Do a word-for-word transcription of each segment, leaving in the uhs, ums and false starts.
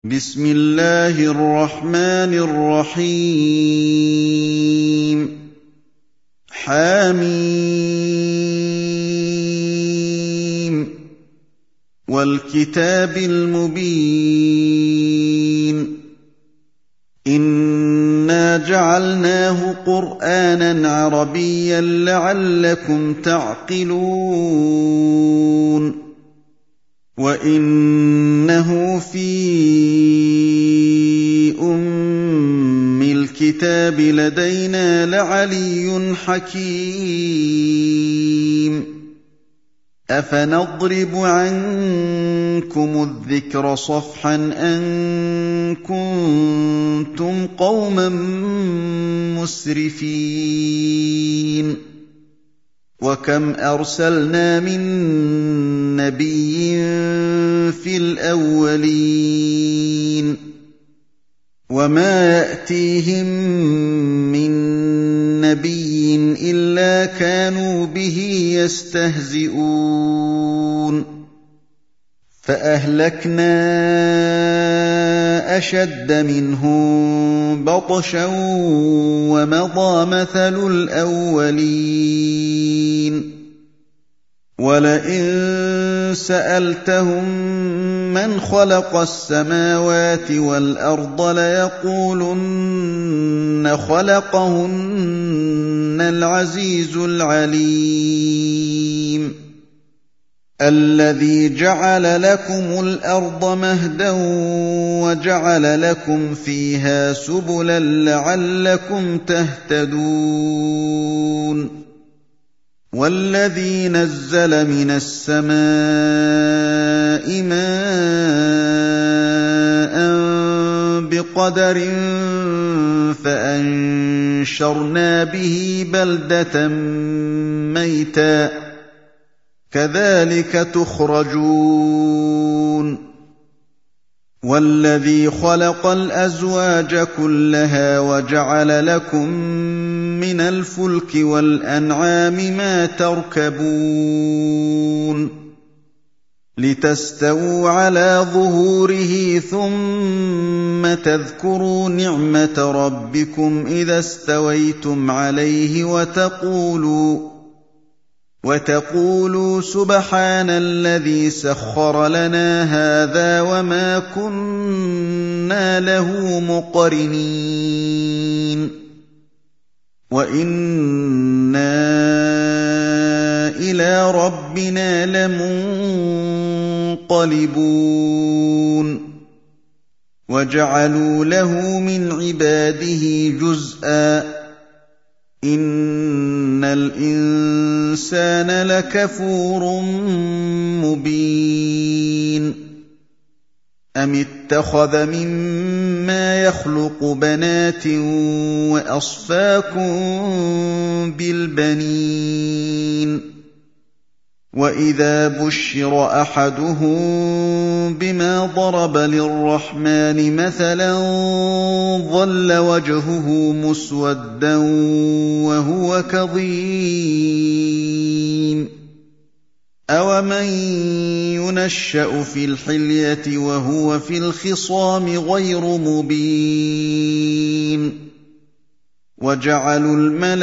بسم الله الرحمن الرحيم حم والكتاب المبين إنا جعلناه قرآنا عربيا لعلكم تعقلون وإنه في أم الكتاب لدينا لعلي حكيم أفنضرب عنكم الذكر صفحا أن كنتم قوما مسرفين وكم أرسلنا من نبي في الأولين وما يأتيهم من نبي إلا كانوا به يستهزئون فأهلكنا أشد منهم بطشا ومضى مثل الأولين ولئن سألتهم من خلق السماوات والأرض ليقولن خلقهن العزيز العليم الذي جعل لكم الأرض مهدا وجعل لكم فيها سبلا لعلكم تهتدون والذي نزل من السماء ماء بقدر فأنشرنا به بلدة ميتا كذلك تخرجون والذي خلق الأزواج كلها وجعل لكم من الفلك والأنعام ما تركبون لتستووا على ظهوره ثم تذكروا نعمة ربكم إذا استويتم عليه وتقولوا وتقولوا سبحان الذي سخر لنا هذا وما كنا له مقرنين وإنا إلى ربنا لمنقلبون وجعلوا له من عباده جزءا إن الإنسان لكفور مبين أم اتخذ مما يخلق بنات وأصفاكم بالبنين وإذا بشر أحدهم بما ضرب للرحمن مثلا ظل وجهه مسودا وهو كظيم أومن ينشأ في الحلية وهو في الخصام غير مبين وجعلوا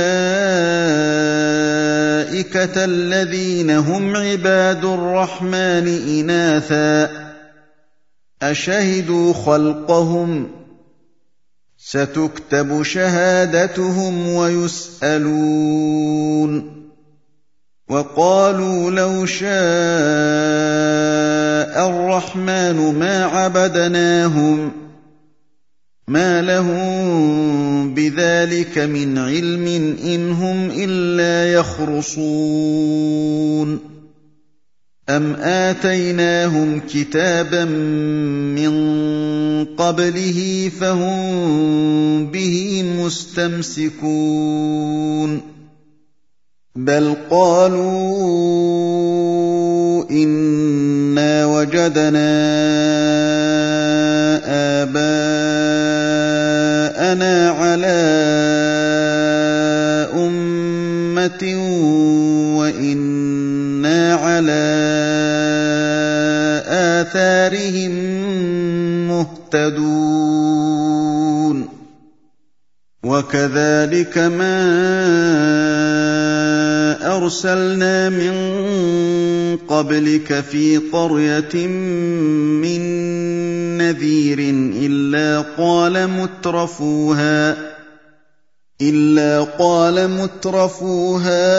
الملائكة الذين هم عباد الرحمن إناثا أشهدوا خلقهم ستكتب شهادتهم ويسألون وقالوا لو شاء الرحمن ما عبدناهم ما لهم بذلك من علم إن هم إلا يخرصون أم آتيناهم كتابا من قبله فهم به مستمسكون بل قالوا إنا وجدنا آباءنا على أمة وإنا على آثارهم مهتدون وكذلك ما أرسلنا من قبلك في قرية من نذير إلا قال مترفوها إلا قال مترفوها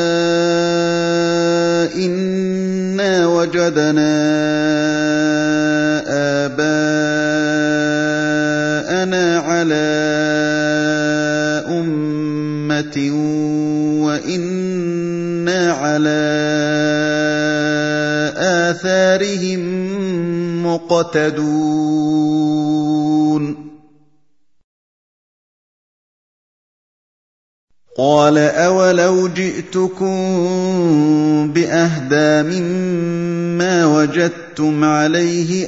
إنا وجدنا آباءنا على أمة وإنا على آثارهم مقتدون قال أولو جئتكم بأهدى مما وجدتم عليه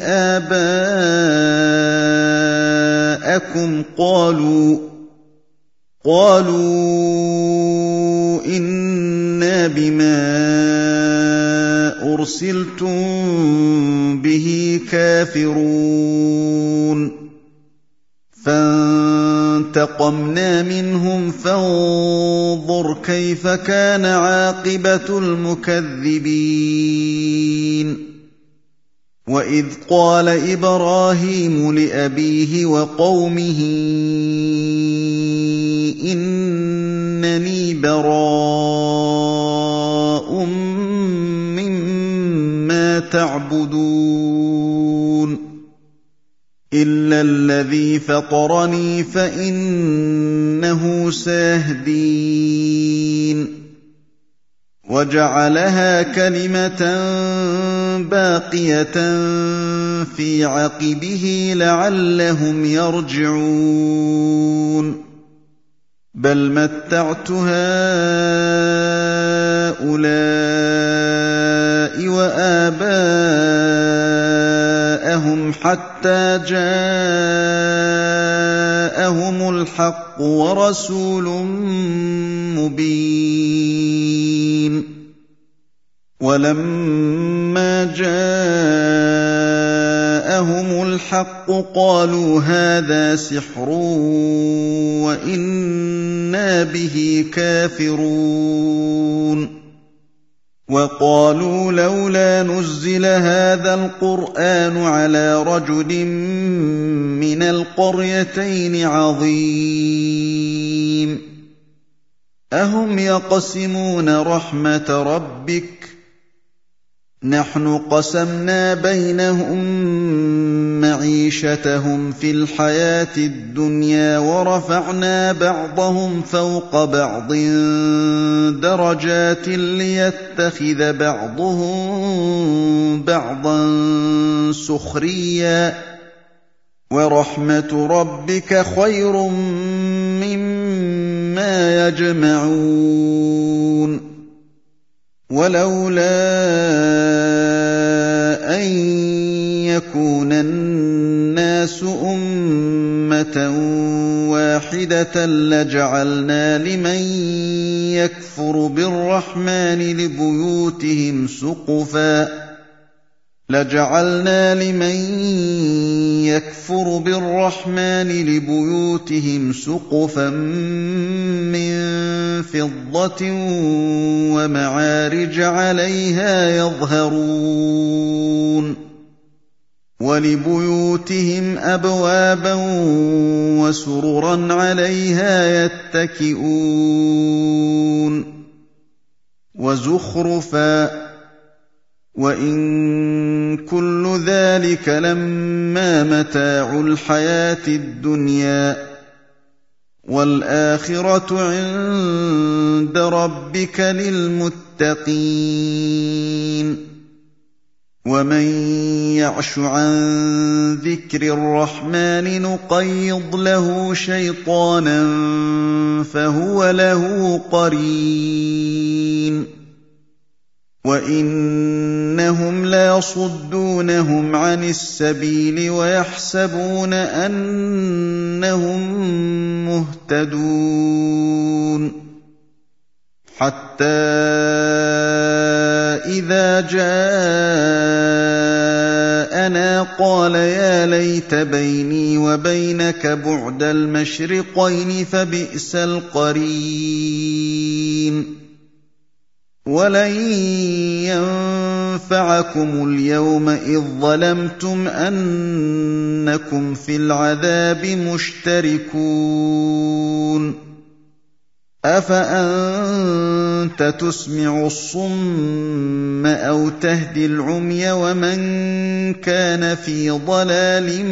آباءكم قالوا قالوا إنا بما أرسلتم به كافرون فانتقمنا منهم فانظر كيف كان عاقبة المكذبين وإذ قال إبراهيم لأبيه وقومه إنني براء مما تعبدون إلا الذي فطرني فإنه سيهدين وجعلها كلمة باقية في عقبه لعلهم يرجعون بل متعت هؤلاء وآباءهم حتى جاءهم الحق ورسول مبين ولما جاءهم الحق قالوا هذا سحر وإنا به كافرون وقالوا لولا نزل هذا القرآن على رجل من القريتين عظيم أهم يقسمون رحمة ربك نحن قسمنا بينهم معيشتهم في الحياة الدنيا ورفعنا بعضهم فوق بعض درجات ليتخذ بعضهم بعضا سخريا ورحمة ربك خير مما يجمعون ولولا أن يكون الناس أمة واحدة لجعلنا لمن يكفر بالرحمن لبيوتهم سقفا لجعلنا لمن يكفر بالرحمن لبيوتهم سقفا من فضة ومعارج عليها يظهرون ولبيوتهم أبوابا وسررا عليها يتكئون وزخرفا وإن كل ذلك لما متاع الحياة الدنيا والآخرة عند ربك للمتقين ومن يعش عن ذكر الرحمن نقيض له شيطانا فهو له قرين وإنهم ليصدونهم عن السبيل ويحسبون أنهم مهتدون حتى إذا جاءنا قال يا ليت بيني وبينك بعد المشرقين فبئس القرين ولن ينفعكم اليوم إذ ظلمتم أنكم في العذاب مشتركون أفأنت تسمع الصم أو تهدي العمي ومن كان في ضلال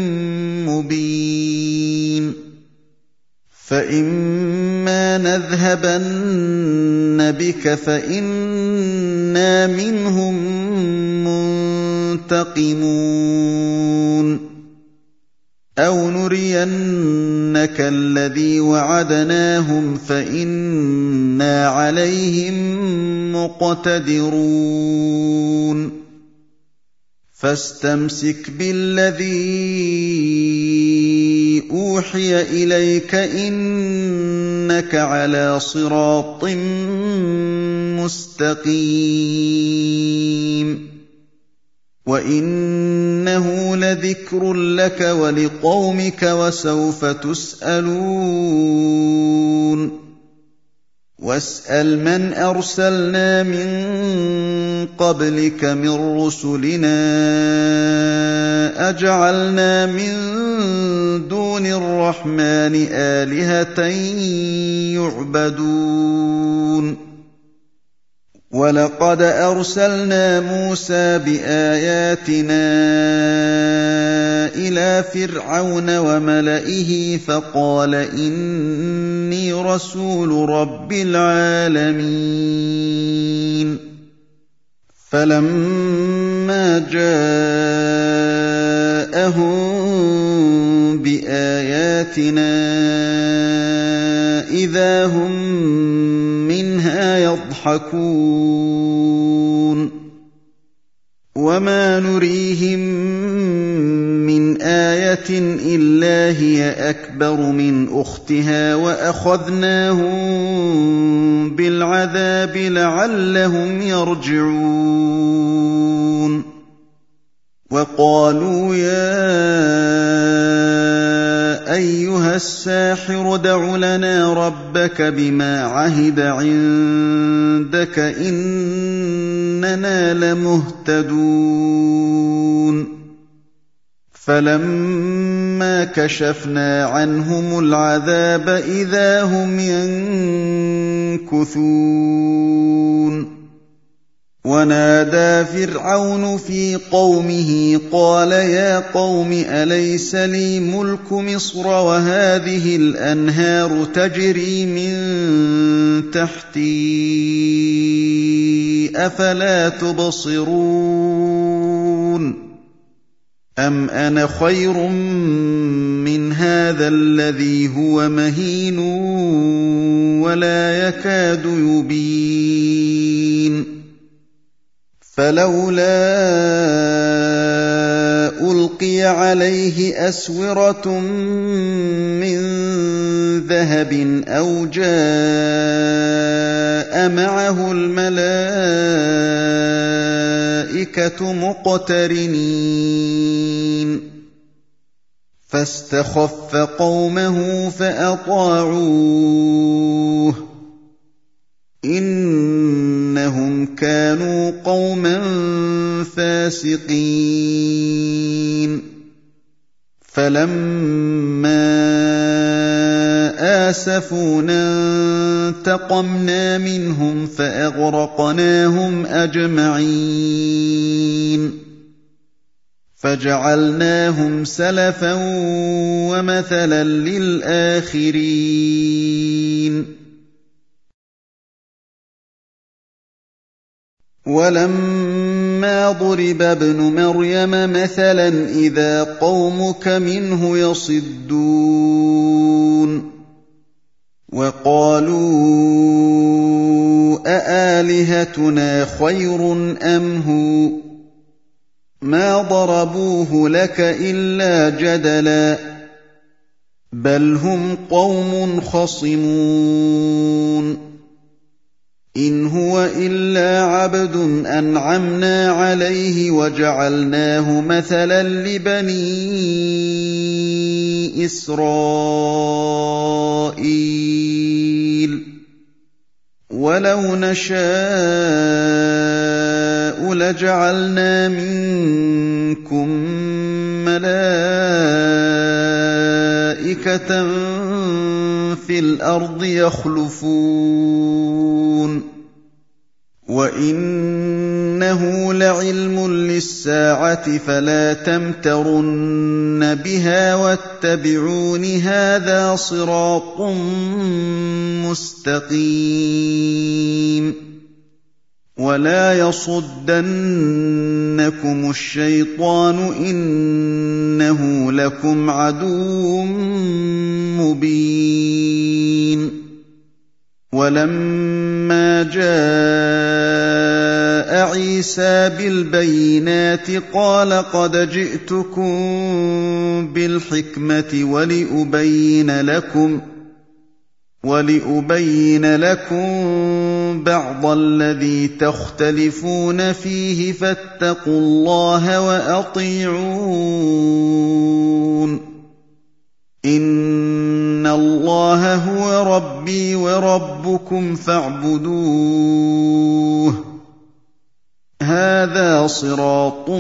مبين فإما نذهبن بك فإنا منهم منتقمون أو نرينك الذي وعدناهم فإنا عليهم مقتدرون فاستمسك بالذي أوحي إليك إنك على صراط مستقيم وإنه لذكر لك ولقومك وسوف تسألون واسأل من أرسلنا من قبلك من رسلنا أجعلنا من دون الرحمن آلهة يعبدون ولقد أرسلنا موسى بآياتنا إلى فرعون وملئه فقال إني رسول رب العالمين فلما جاءهم بآياتنا إذا هم منها يضحكون وما نريهم من آية إلا هي أكبر من أختها وأخذناهم بالعذاب لعلهم يرجعون وقالوا يا أيها الساحر ادع لنا ربك بما عهد عندك إننا لمهتدون فلما كشفنا عنهم العذاب إذا هم ينكثون ونادى فرعون في قومه قال يا قوم أليس لي ملك مصر وهذه الأنهار تجري من تحتي أفلا تبصرون أم أنا خير من هذا الذي هو مهين ولا يكاد يبين فلولا ألقي عليه أسورة من ذهب أو جاء معه الملائكة مقترنين فاستخف قومه فأطاعوه إنهم كانوا قوما فاسقين فلما آسفونا انتقمنا منهم فأغرقناهم أجمعين فجعلناهم سلفا ومثلا للآخرين ولما ضرب ابن مريم مثلا إذا قومك منه يصدون وقالوا أآلهتنا خير أم هو ما ضربوه لك إلا جدلا بل هم قوم خصمون إِنْ هُوَ إِلَّا عَبْدٌ أَنْعَمْنَا عَلَيْهِ وَجَعَلْنَاهُ مَثَلًا لِّبَنِي إِسْرَائِيلَ وَلَوْ نَشَاءُ لَجَعَلْنَا مِنكُم مَّلَائِكَةً فِي الْأَرْضِ يَخْلُفُونَ وَإِنَّهُ لَعِلْمٌ لِّلسَّاعَةِ فَلَا تَمْتَرُنَّ بِهَا وَاتَّبِعُونِ هَٰذَا صِرَاطٌ مُّسْتَقِيمٌ وَلَا يَصُدَّنَّكُمُ الشَّيْطَانُ ۖ إِنَّهُ لَكُمْ عَدُوٌّ مُّبِينٌ وَلَمَّا جَاءَ عِيسَىٰ بِالْبَيِّنَاتِ قَالَ قَدْ جِئْتُكُم بِالْحِكْمَةِ وَلِأُبَيِّنَ لَكُمْ وَلِأُبَيِّنَ لَكُم بَعْضَ الَّذِي تَخْتَلِفُونَ فِيهِ فَاتَّقُوا اللَّهَ وَأَطِيعُونِ إِنَّ اللَّهَ هُوَ رَبِّي وَرَبُّكُمْ فَاعْبُدُوهُ هَٰذَا صِرَاطٌ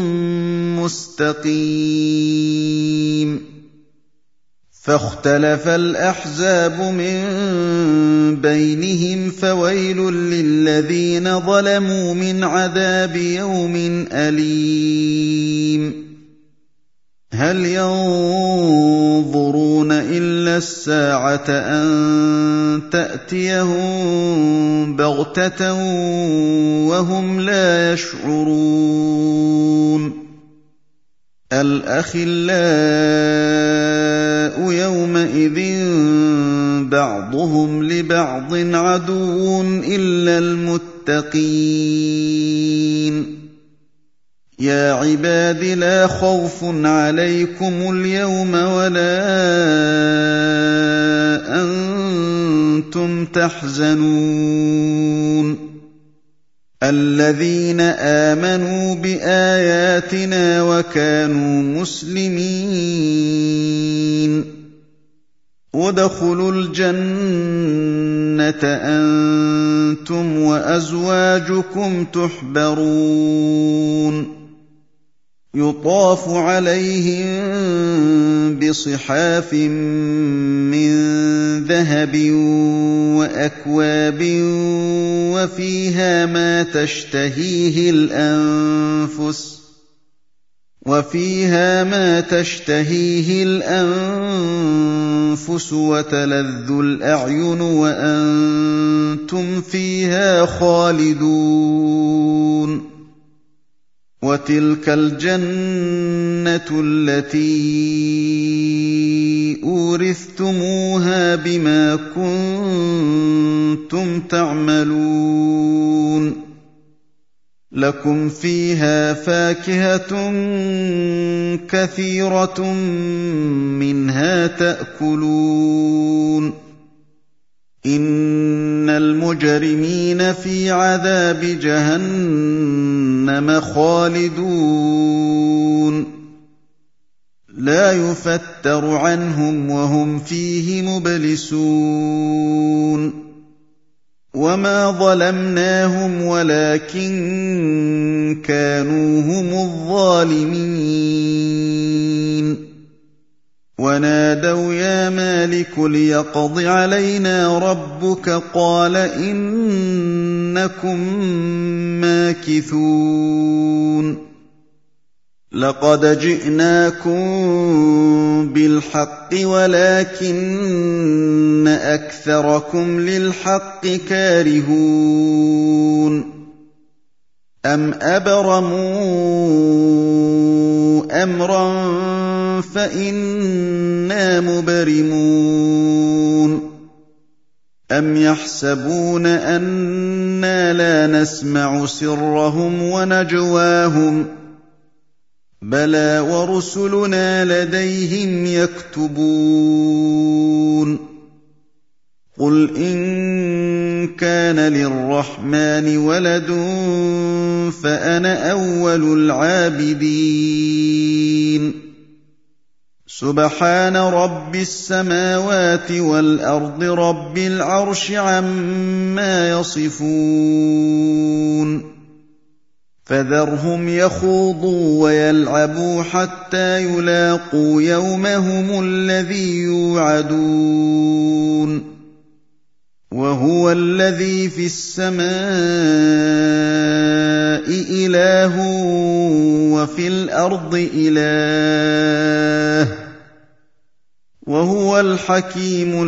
مُّسْتَقِيمٌ فَاخْتَلَفَ الْأَحْزَابُ مِن بَيْنِهِمْ فَوَيْلٌ لِّلَّذِينَ ظَلَمُوا مِنْ عَذَابِ يَوْمٍ أَلِيمٍ هَلْ يَنظُرُونَ إِلَّا السَّاعَةَ أَن تَأْتِيَهُم بَغْتَةً وَهُمْ لَا يَشْعُرُونَ الْأَخِلَّاءُ يَوْمَئِذٍ بَعْضُهُمْ لِبَعْضٍ عَدُوٌّ إِلَّا الْمُتَّقِينَ يَا عِبَادِ لَا خَوْفٌ عَلَيْكُمُ الْيَوْمَ وَلَا أَنتُمْ تَحْزَنُونَ الَّذِينَ آمَنُوا بِآيَاتِنَا وَكَانُوا مُسْلِمِينَ ادْخُلُوا الْجَنَّةَ أَنتُمْ وَأَزْوَاجُكُمْ تُحْبَرُونَ يُطَافُ عَلَيْهِم بِصِحَافٍ مِّن ذَهَبٍ وَأَكْوَابٍ وَفِيهَا مَا تَشْتَهِيهِ الْأَنفُسُ وَفِيهَا مَا تَشْتَهِيهِ الْأَنفُسُ وَتَلَذُّ الْأَعْيُنُ وَأَنتُمْ فِيهَا خَالِدُونَ وَتِلْكَ الْجَنَّةُ الَّتِي أُورِثْتُمُوهَا بِمَا كُنتُمْ تَعْمَلُونَ لَكُمْ فِيهَا فَاكِهَةٌ كَثِيرَةٌ مِّنْهَا تَأْكُلُونَ إِنَّ الْمُجْرِمِينَ فِي عَذَابِ جَهَنَّمَ خَالِدُونَ لَا يُفَتَّرُ عَنْهُمْ وَهُمْ فِيهِ مُبْلِسُونَ وَمَا ظَلَمْنَاهُمْ وَلَٰكِن كَانُوا هُمُ الظَّالِمِينَ وَنَادَوْا يَا مَالِكُ لِيَقْضِ عَلَيْنَا رَبُّكَ قَالَ إِنَّكُم مَّاكِثُونَ لَقَدْ جِئْنَاكُم بِالْحَقِّ وَلَٰكِنَّ أَكْثَرَكُمْ لِلْحَقِّ كَارِهُونَ أَمْ أَبْرَمُوا أَمْرًا فَإِنَّا مُبْرِمُونَ أَمْ يَحْسَبُونَ أَنَّا لَا نَسْمَعُ سِرَّهُمْ وَنَجْوَاهُم بَلَىٰ وَرُسُلُنَا لَدَيْهِمْ يَكْتُبُونَ قُلْ إِن كَانَ لِلرَّحْمَٰنِ وَلَدٌ فَأَنَا أَوَّلُ الْعَابِدِينَ سُبْحَانَ رَبِّ السَّمَاوَاتِ وَالْأَرْضِ رَبِّ الْعَرْشِ عَمَّا يَصِفُونَ فَذَرْهُمْ يَخُوضُوا وَيَلْعَبُوا حَتَّىٰ يُلَاقُوا يَوْمَهُمُ الَّذِي يُوعَدُونَ وَهُوَ الَّذِي فِي السَّمَاءِ إِلَٰهٌ وَفِي الْأَرْضِ إِلَٰهٌ وَهُوَ الْحَكِيمُ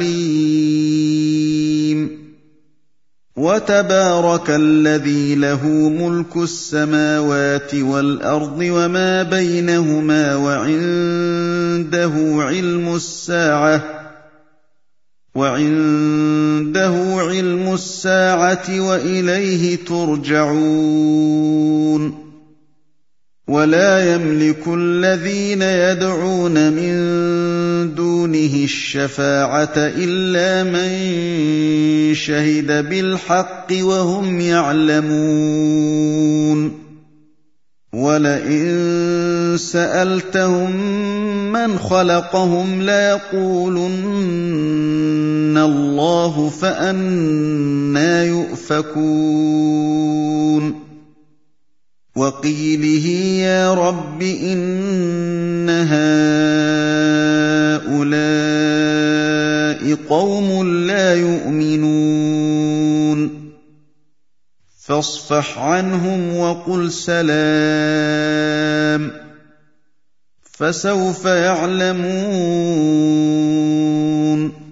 الْعَلِيمُ وَتَبَارَكَ الَّذِي لَهُ مُلْكُ السَّمَاوَاتِ وَالْأَرْضِ وَمَا بَيْنَهُمَا وَعِندَهُ عِلْمُ السَّاعَةِ وَعِندَهُ عِلْمُ السَّاعَةِ وَإِلَيْهِ تُرْجَعُونَ وَلَا يَمْلِكُ الَّذِينَ يَدْعُونَ مِن دُونِهِ الشَّفَاعَةَ إِلَّا مَن شَهِدَ بِالْحَقِّ وَهُمْ يَعْلَمُونَ وَلَئِن سَأَلْتَهُم مَّنْ خَلَقَهُمْ لَيَقُولُنَّ اللَّهُ فَأَنَّىٰ يُؤْفَكُونَ وَقِيلِهِ يَا رَبِّ إِنَّ هَٰؤُلَاءِ قَوْمٌ لَّا يُؤْمِنُونَ فَاصْفَحْ عَنْهُمْ وَقُلْ سَلَامٌ فَسَوْفَ يَعْلَمُونَ